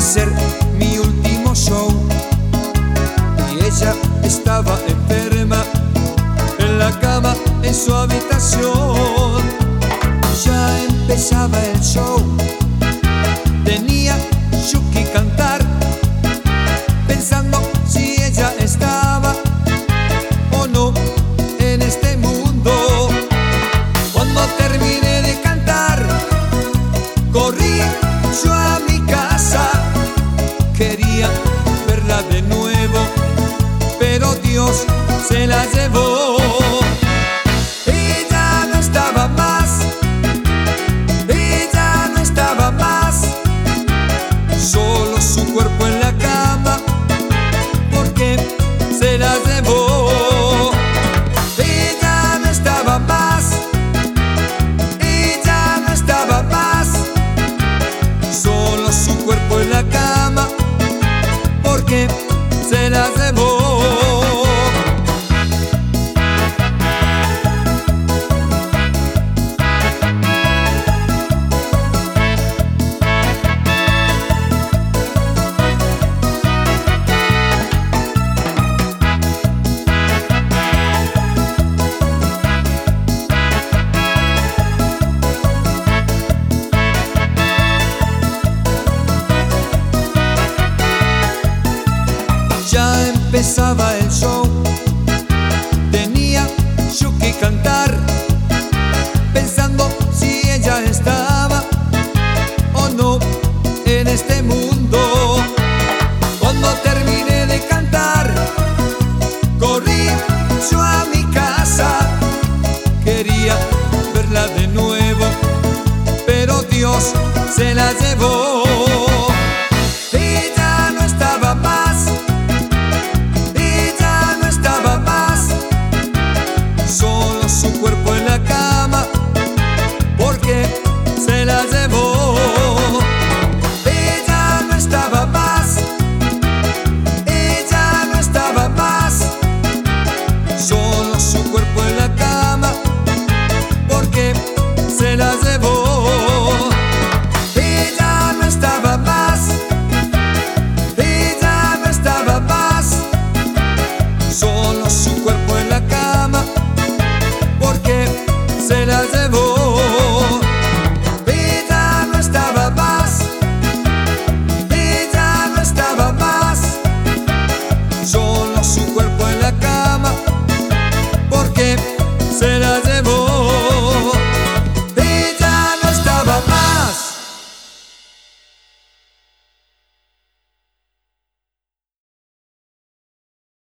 ser mi último show. Y ella estaba enferma en la cama en su habitación. Ya empezaba el show, tenía yo que cantar, pensando si ella estaba o no en este mundo. Cuando terminé de cantar, corrí yo a mi casa. Quería verla de nuevo, pero Dios se la llevó. Ella no estaba más, ella no estaba más, solo su cuerpo en la cama, porque se la llevó. Ella no estaba más, ella no estaba más, solo su cuerpo en la cama, porque se la llevó. Ya empezaba el show,